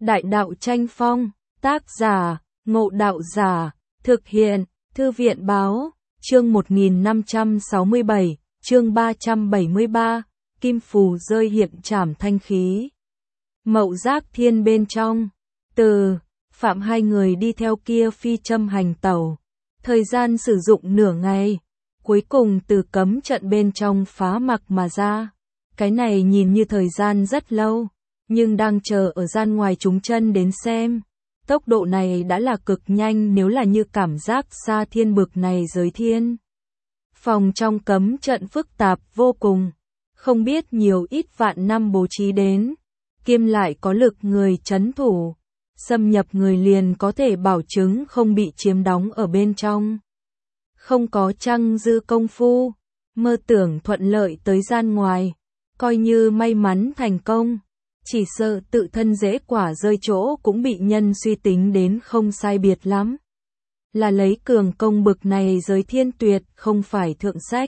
Đại đạo tranh phong, tác giả, Ngộ Đạo Giả, thực hiện, Thư viện báo, chương 1567, chương 373, Kim Phù rơi hiện trảm thanh khí. Mậu Giác Thiên bên trong, từ, Phạm hai người đi theo kia phi châm hành tẩu. Thời gian sử dụng nửa ngày, cuối cùng từ cấm trận bên trong phá mặc mà ra. Cái này nhìn như thời gian rất lâu, nhưng đang chờ ở gian ngoài chúng chân đến xem. Tốc độ này đã là cực nhanh nếu là như cảm giác xa thiên bực này giới thiên. Phòng trong cấm trận phức tạp vô cùng, không biết nhiều ít vạn năm bố trí đến, kiêm lại có lực người trấn thủ, xâm nhập người liền có thể bảo chứng không bị chiếm đóng ở bên trong. Không có trăng dư công phu, mơ tưởng thuận lợi tới gian ngoài, coi như may mắn thành công, chỉ sợ tự thân dễ quả rơi chỗ cũng bị nhân suy tính đến không sai biệt lắm. Là lấy cường công bực này giới thiên tuyệt không phải thượng sách.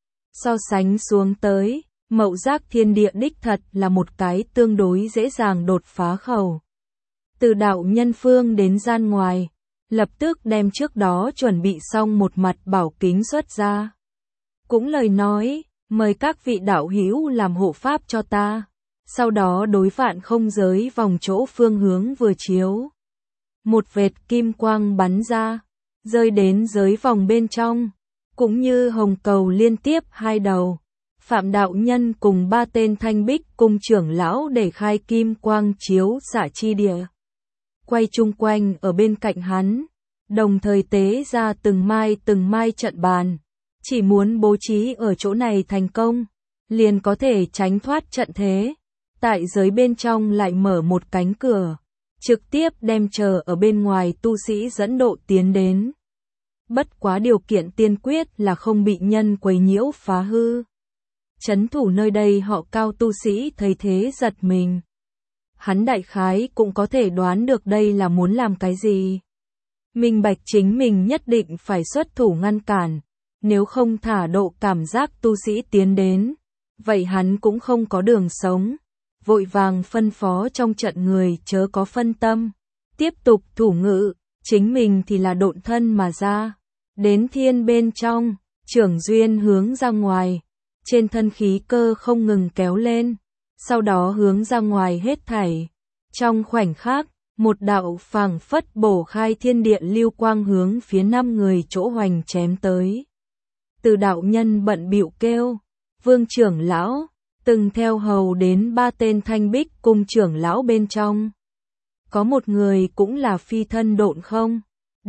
So sánh xuống tới, Mậu Giác Thiên địa đích thật là một cái tương đối dễ dàng đột phá khẩu. Từ đạo nhân phương đến gian ngoài, lập tức đem trước đó chuẩn bị xong một mặt bảo kính xuất ra. Cũng lời nói, mời các vị đạo hữu làm hộ pháp cho ta. Sau đó đối vạn không giới vòng chỗ phương hướng vừa chiếu. Một vệt kim quang bắn ra, rơi đến giới vòng bên trong, cũng như hồng cầu liên tiếp hai đầu. Phạm đạo nhân cùng ba tên thanh bích cung trưởng lão để khai kim quang chiếu xạ chi địa. Quay chung quanh ở bên cạnh hắn, đồng thời tế ra từng mai trận bàn. Chỉ muốn bố trí ở chỗ này thành công, liền có thể tránh thoát trận thế. Tại giới bên trong lại mở một cánh cửa, trực tiếp đem chờ ở bên ngoài tu sĩ dẫn độ tiến đến. Bất quá điều kiện tiên quyết là không bị nhân quấy nhiễu phá hư. Trấn thủ nơi đây họ Cao tu sĩ thấy thế giật mình. Hắn đại khái cũng có thể đoán được đây là muốn làm cái gì. Minh bạch chính mình nhất định phải xuất thủ ngăn cản, nếu không thả độ cảm giác tu sĩ tiến đến, vậy hắn cũng không có đường sống. Vội vàng phân phó trong trận người chớ có phân tâm, tiếp tục thủ ngự, chính mình thì là độn thân mà ra. Đến thiên bên trong, trưởng duyên hướng ra ngoài, trên thân khí cơ không ngừng kéo lên, sau đó hướng ra ngoài hết thảy. Trong khoảnh khắc, một đạo phảng phất bổ khai thiên địa lưu quang hướng phía 5 người chỗ hoành chém tới. Từ đạo nhân bận bịu kêu, Vương trưởng lão, từng theo hầu đến 3 tên thanh bích cung trưởng lão bên trong. Có một người cũng là phi thân độn không,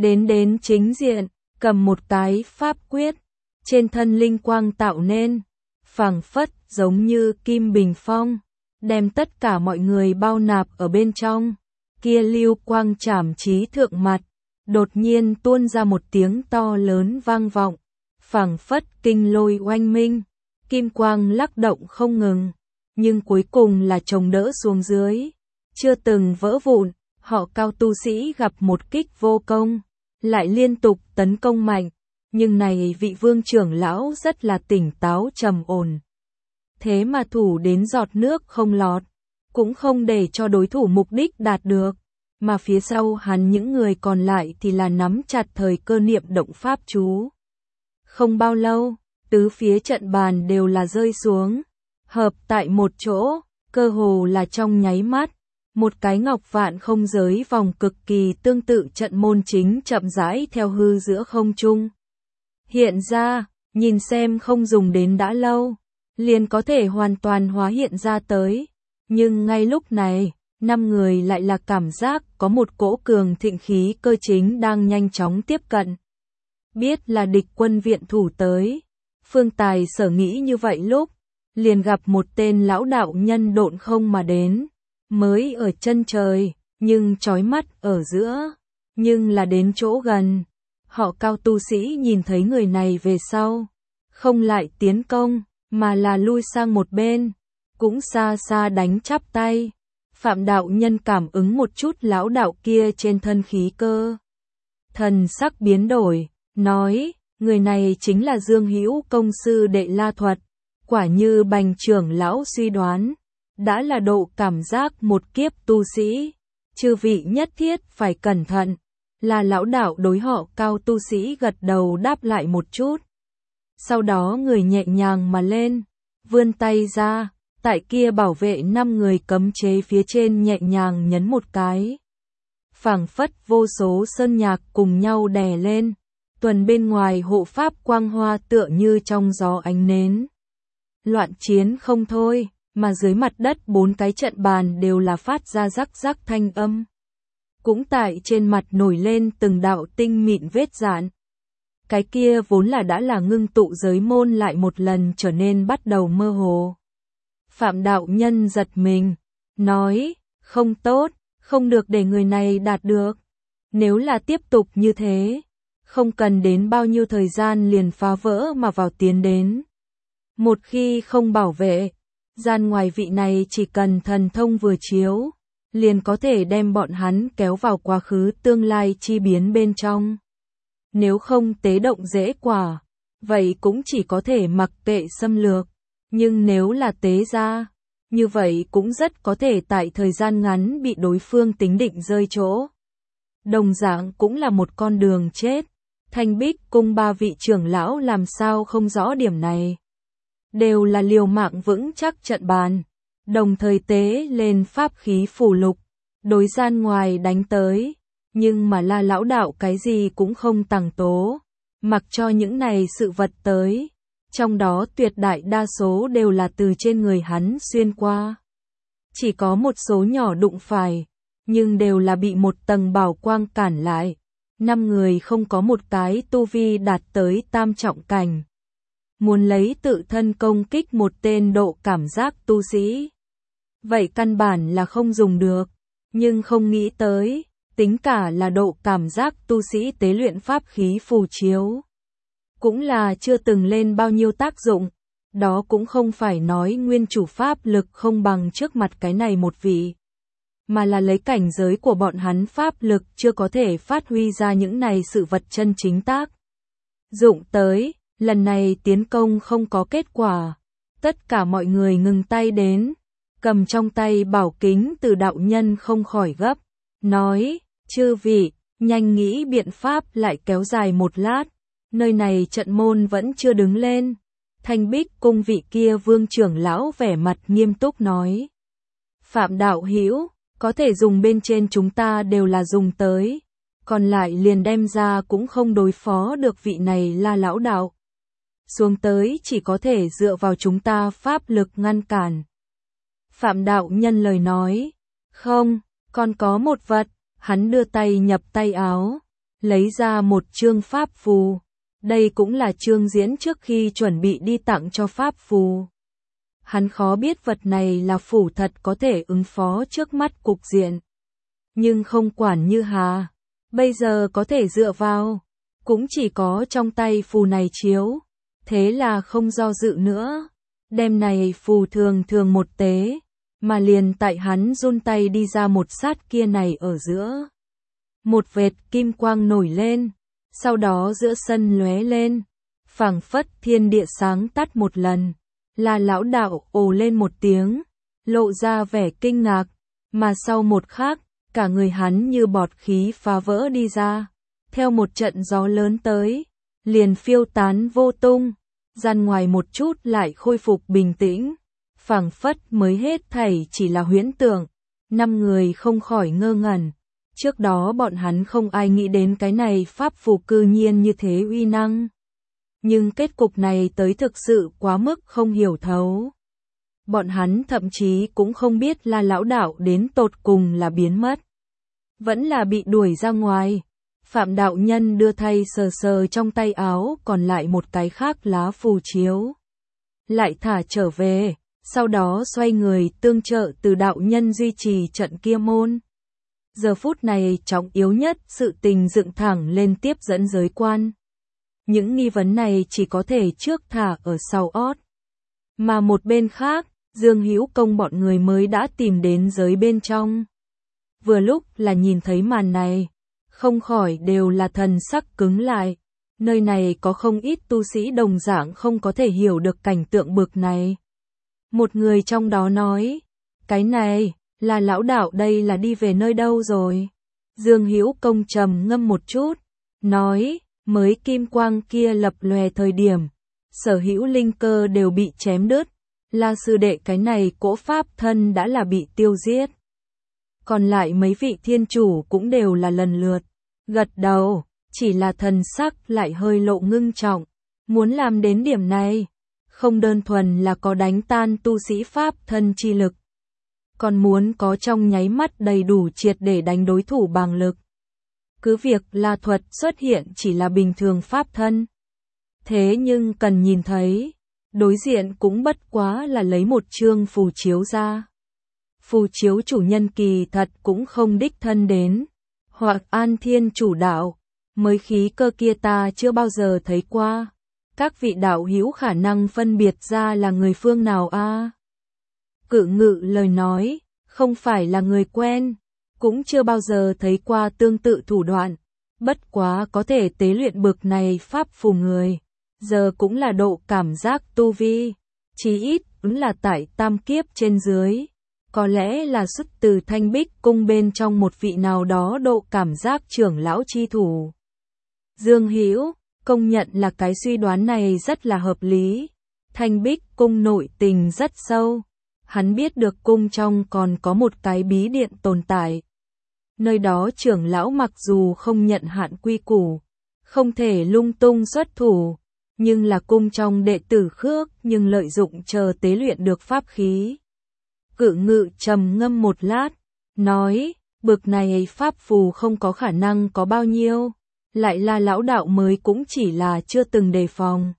đến chính diện, cầm một cái pháp quyết, trên thân linh quang tạo nên, phảng phất giống như kim bình phong, đem tất cả mọi người bao nạp ở bên trong. Kia lưu quang chảm chí thượng mặt, đột nhiên tuôn ra một tiếng to lớn vang vọng, phảng phất kinh lôi oanh minh, kim quang lắc động không ngừng, nhưng cuối cùng là chồng đỡ xuống dưới, chưa từng vỡ vụn. Họ Cao tu sĩ gặp một kích vô công, lại liên tục tấn công mạnh, nhưng này vị vương trưởng lão rất là tỉnh táo trầm ổn. Thế mà thủ đến giọt nước không lọt, cũng không để cho đối thủ mục đích đạt được, mà phía sau hắn những người còn lại thì là nắm chặt thời cơ niệm động pháp chú. Không bao lâu, tứ phía trận bàn đều là rơi xuống, hợp tại một chỗ, cơ hồ là trong nháy mắt. Một cái ngọc vạn không giới vòng cực kỳ tương tự trận môn chính chậm rãi theo hư giữa không trung. Hiện ra, nhìn xem không dùng đến đã lâu, liền có thể hoàn toàn hóa hiện ra tới. Nhưng ngay lúc này, 5 người lại là cảm giác có một cỗ cường thịnh khí cơ chính đang nhanh chóng tiếp cận. Biết là địch quân viện thủ tới, Phương Tài sở nghĩ như vậy lúc, liền gặp một tên lão đạo nhân độn không mà đến. Mới ở chân trời, nhưng chói mắt ở giữa, nhưng là đến chỗ gần. Họ Cao tu sĩ nhìn thấy người này về sau, không lại tiến công, mà là lui sang một bên, cũng xa xa đánh chắp tay. Phạm đạo nhân cảm ứng một chút lão đạo kia trên thân khí cơ. Thần sắc biến đổi, nói, người này chính là Dương Hữu công sư đệ La Thuật, quả như Bành trưởng lão suy đoán. Đã là độ cảm giác một kiếp tu sĩ, Chư vị nhất thiết phải cẩn thận. Là lão đạo đối họ Cao tu sĩ gật đầu đáp lại một chút. Sau đó người nhẹ nhàng mà lên, vươn tay ra, tại kia bảo vệ 5 người cấm chế phía trên nhẹ nhàng nhấn một cái. Phảng phất vô số sơn nhạc cùng nhau đè lên, tuần bên ngoài hộ pháp quang hoa tựa như trong gió ánh nến. Loạn chiến không thôi, mà dưới mặt đất 4 cái trận bàn đều là phát ra rắc rắc thanh âm. Cũng tại trên mặt nổi lên từng đạo tinh mịn vết dạn. Cái kia vốn là đã là ngưng tụ giới môn lại một lần trở nên bắt đầu mơ hồ. Phạm đạo nhân giật mình, nói, không tốt, không được để người này đạt được. Nếu là tiếp tục như thế, không cần đến bao nhiêu thời gian liền phá vỡ mà vào tiến đến. Một khi không bảo vệ, gian ngoài vị này chỉ cần thần thông vừa chiếu, liền có thể đem bọn hắn kéo vào quá khứ tương lai chi biến bên trong. Nếu không tế động dễ quả, vậy cũng chỉ có thể mặc kệ xâm lược. Nhưng nếu là tế ra, như vậy cũng rất có thể tại thời gian ngắn bị đối phương tính định rơi chỗ. Đồng dạng cũng là một con đường chết. Thanh Bích cung 3 vị trưởng lão làm sao không rõ điểm này. Đều là liều mạng vững chắc trận bàn, đồng thời tế lên pháp khí phù lục, đối gian ngoài đánh tới. Nhưng mà là lão đạo cái gì cũng không tàng tố, mặc cho những này sự vật tới. Trong đó tuyệt đại đa số đều là từ trên người hắn xuyên qua. Chỉ có một số nhỏ đụng phải, nhưng đều là bị một tầng bảo quang cản lại. 5 người không có một cái tu vi đạt tới tam trọng cảnh. Muốn lấy tự thân công kích một tên độ cảm giác tu sĩ. Vậy căn bản là không dùng được, nhưng không nghĩ tới, tính cả là độ cảm giác tu sĩ tế luyện pháp khí phù chiếu. Cũng là chưa từng lên bao nhiêu tác dụng, đó cũng không phải nói nguyên chủ pháp lực không bằng trước mặt cái này một vị, mà là lấy cảnh giới của bọn hắn pháp lực chưa có thể phát huy ra những này sự vật chân chính tác dụng tới. Lần này tiến công không có kết quả, tất cả mọi người ngừng tay đến, cầm trong tay bảo kính từ đạo nhân không khỏi gấp, nói, chư vị, nhanh nghĩ biện pháp lại kéo dài một lát, nơi này trận môn vẫn chưa đứng lên. Thanh Bích cung vị kia vương trưởng lão vẻ mặt nghiêm túc nói, Phạm đạo hữu, có thể dùng bên trên chúng ta đều là dùng tới, còn lại liền đem ra cũng không đối phó được vị này là lão đạo. Xuống tới chỉ có thể dựa vào chúng ta pháp lực ngăn cản. Phạm đạo nhân lời nói, không, còn có một vật, hắn đưa tay nhập tay áo, lấy ra một chương pháp phù. Đây cũng là chương diễn trước khi chuẩn bị đi tặng cho pháp phù. Hắn khó biết vật này là phù thật có thể ứng phó trước mắt cục diện. Nhưng không quản như hà, bây giờ có thể dựa vào, cũng chỉ có trong tay phù này chiếu. Thế là không do dự nữa, đem này phù thường thường một tế, mà liền tại hắn run tay đi ra một sát kia này ở giữa. Một vệt kim quang nổi lên, sau đó giữa sân lóe lên, phảng phất thiên địa sáng tắt một lần, là lão đạo ồ lên một tiếng, lộ ra vẻ kinh ngạc, mà sau một khắc, cả người hắn như bọt khí phá vỡ đi ra, theo một trận gió lớn tới, liền phiêu tán vô tung. Gian ngoài một chút lại khôi phục bình tĩnh, phảng phất mới hết thảy chỉ là huyễn tưởng. 5 người không khỏi ngơ ngẩn, trước đó bọn hắn không ai nghĩ đến cái này pháp phù cư nhiên như thế uy năng. Nhưng kết cục này tới thực sự quá mức không hiểu thấu. Bọn hắn thậm chí cũng không biết là lão đạo đến tột cùng là biến mất, vẫn là bị đuổi ra ngoài. Phạm đạo nhân đưa thay sờ sờ trong tay áo còn lại một cái khác lá phù chiếu. Lại thả trở về, sau đó xoay người tương trợ từ đạo nhân duy trì trận kia môn. Giờ phút này trọng yếu nhất sự tình dựng thẳng lên tiếp dẫn giới quan. Những nghi vấn này chỉ có thể trước thả ở sau ót. Mà một bên khác, Dương Hữu Công bọn người mới đã tìm đến giới bên trong. Vừa lúc là nhìn thấy màn này, không khỏi đều là thần sắc cứng lại. Nơi này có không ít tu sĩ đồng dạng không có thể hiểu được cảnh tượng bực này. Một người trong đó nói, cái này, Là lão đạo đây là đi về nơi đâu rồi? Dương Hữu Công trầm ngâm một chút, nói, mới kim quang kia lập lòe thời điểm, sở hữu linh cơ đều bị chém đứt, La sư đệ cái này cỗ pháp thân đã là bị tiêu giết. Còn lại mấy vị thiên chủ cũng đều là lần lượt gật đầu, chỉ là thần sắc lại hơi lộ ngưng trọng, muốn làm đến điểm này, không đơn thuần là có đánh tan tu sĩ pháp thân chi lực, còn muốn có trong nháy mắt đầy đủ triệt để đánh đối thủ bằng lực. Cứ việc La thuật xuất hiện chỉ là bình thường pháp thân, thế nhưng cần nhìn thấy, đối diện cũng bất quá là lấy một chương phù chiếu ra. Phù chiếu chủ nhân kỳ thật cũng không đích thân đến, hoặc An Thiên chủ đạo, mới khí cơ kia ta chưa bao giờ thấy qua. Các vị đạo hữu khả năng phân biệt ra là người phương nào a? Cự Ngự lời nói, không phải là người quen, cũng chưa bao giờ thấy qua tương tự thủ đoạn, bất quá có thể tế luyện bực này pháp phù người, giờ cũng là độ cảm giác tu vi, chí ít cũng là tại tam kiếp trên dưới, có lẽ là xuất từ Thanh Bích cung bên trong một vị nào đó độ cảm giác trưởng lão chi thủ. Dương Hữu công nhận là cái suy đoán này rất là hợp lý. Thanh Bích cung nội tình rất sâu, hắn biết được cung trong còn có một cái bí điện tồn tại. Nơi đó trưởng lão mặc dù không nhận hạn quy củ, không thể lung tung xuất thủ, nhưng là cung trong đệ tử khước nhưng lợi dụng chờ tế luyện được pháp khí. Cự Ngự trầm ngâm một lát, nói, bực này pháp phù không có khả năng có bao nhiêu, lại là lão đạo mới cũng chỉ là chưa từng đề phòng.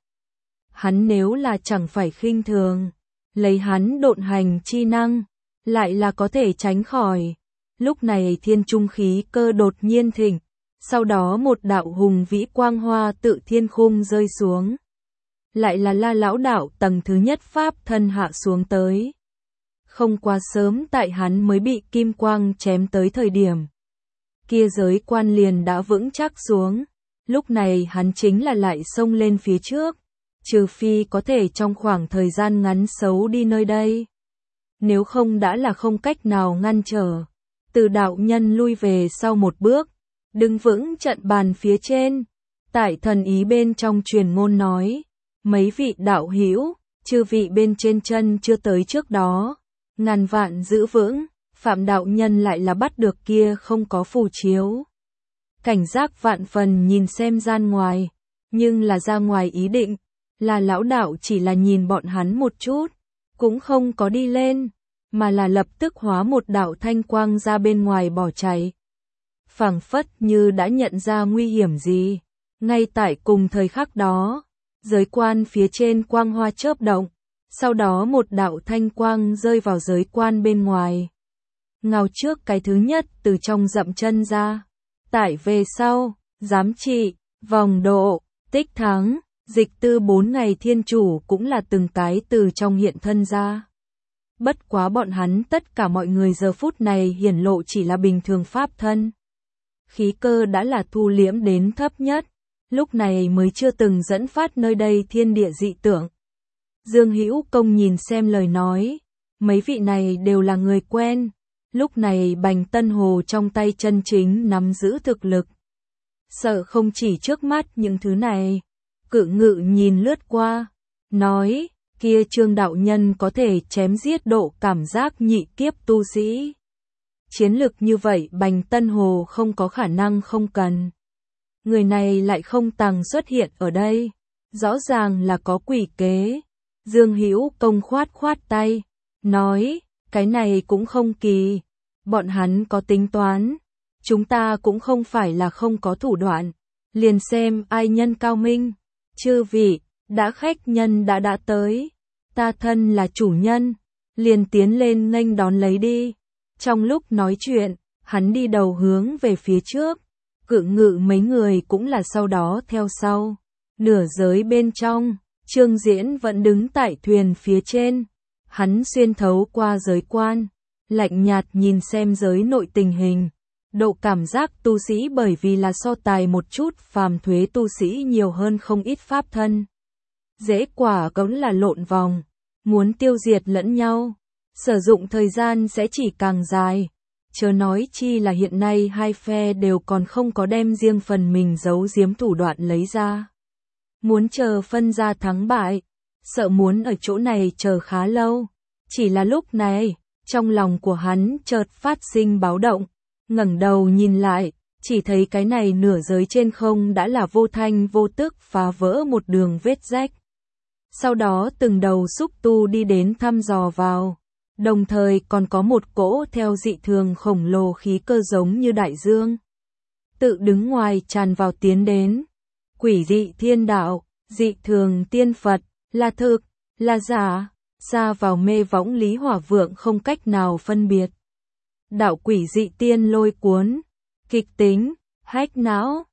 Hắn nếu là chẳng phải khinh thường, lấy hắn độn hành chi năng, lại là có thể tránh khỏi. Lúc này thiên trung khí cơ đột nhiên thịnh, sau đó một đạo hùng vĩ quang hoa tự thiên khung rơi xuống. Lại là La lão đạo tầng thứ nhất pháp thân hạ xuống tới. Không quá sớm tại hắn mới bị kim quang chém tới thời điểm. Kia giới quan liền đã vững chắc xuống, lúc này hắn chính là lại xông lên phía trước, trừ phi có thể trong khoảng thời gian ngắn xấu đi nơi đây. Nếu không đã là không cách nào ngăn trở. Từ đạo nhân lui về sau một bước, đứng vững trận bàn phía trên, tại thần ý bên trong truyền ngôn nói, mấy vị đạo hữu, chư vị bên trên chân chưa tới trước đó, ngàn vạn giữ vững, Phạm đạo nhân lại là bắt được kia không có phù chiếu. Cảnh giác vạn phần nhìn xem gian ngoài, nhưng là ra ngoài ý định, là lão đạo chỉ là nhìn bọn hắn một chút, cũng không có đi lên, mà là lập tức hóa một đạo thanh quang ra bên ngoài bỏ chạy. Phảng phất như đã nhận ra nguy hiểm gì, ngay tại cùng thời khắc đó, giới quan phía trên quang hoa chớp động, sau đó một đạo thanh quang rơi vào giới quan bên ngoài. Ngao trước cái thứ nhất từ trong dậm chân ra, tải về sau, giám trị, vòng độ, tích thắng, dịch tư 4 ngày thiên chủ cũng là từng cái từ trong hiện thân ra. Bất quá bọn hắn tất cả mọi người giờ phút này hiển lộ chỉ là bình thường pháp thân. Khí cơ đã là thu liễm đến thấp nhất, lúc này mới chưa từng dẫn phát nơi đây thiên địa dị tượng. Dương Hữu Công nhìn xem lời nói, mấy vị này đều là người quen, lúc này Bành Tân Hồ trong tay chân chính nắm giữ thực lực. Sợ không chỉ trước mắt những thứ này, Cự Ngự nhìn lướt qua, nói, kia Trương đạo nhân có thể chém giết độ cảm giác nhị kiếp tu sĩ. Chiến lực như vậy Bành Tân Hồ không có khả năng không cần. Người này lại không tàng xuất hiện ở đây, rõ ràng là có quỷ kế. Dương Hữu Công khoát tay, nói, cái này cũng không kỳ, bọn hắn có tính toán, chúng ta cũng không phải là không có thủ đoạn, liền xem ai nhân cao minh. Chư vị, đã khách nhân đã tới, ta thân là chủ nhân, liền tiến lên nghênh đón lấy đi. Trong lúc nói chuyện, hắn đi đầu hướng về phía trước, Cự Ngự mấy người cũng là sau đó theo sau. Nửa giới bên trong, Trương Diễn vẫn đứng tại thuyền phía trên, hắn xuyên thấu qua giới quan, lạnh nhạt nhìn xem giới nội tình hình. Độ cảm giác tu sĩ bởi vì là so tài một chút phàm thuế tu sĩ nhiều hơn không ít pháp thân. Dễ quả cũng là lộn vòng, muốn tiêu diệt lẫn nhau, sử dụng thời gian sẽ chỉ càng dài. Chớ nói chi là hiện nay hai phe đều còn không có đem riêng phần mình giấu giếm thủ đoạn lấy ra. Muốn chờ phân ra thắng bại, sợ muốn ở chỗ này chờ khá lâu. Chỉ là lúc này, trong lòng của hắn chợt phát sinh báo động, ngẩng đầu nhìn lại, chỉ thấy cái này nửa giới trên không đã là vô thanh vô tức phá vỡ một đường vết rách. Sau đó từng đầu xúc tu đi đến thăm dò vào, đồng thời còn có một cỗ theo dị thường khổng lồ khí cơ giống như đại dương. Tự đứng ngoài tràn vào tiến đến. Quỷ dị thiên đạo, dị thường tiên Phật, là thực, là giả, xa vào mê võng Lý Hỏa Vượng không cách nào phân biệt. Đạo quỷ dị tiên lôi cuốn, kịch tính, hách não,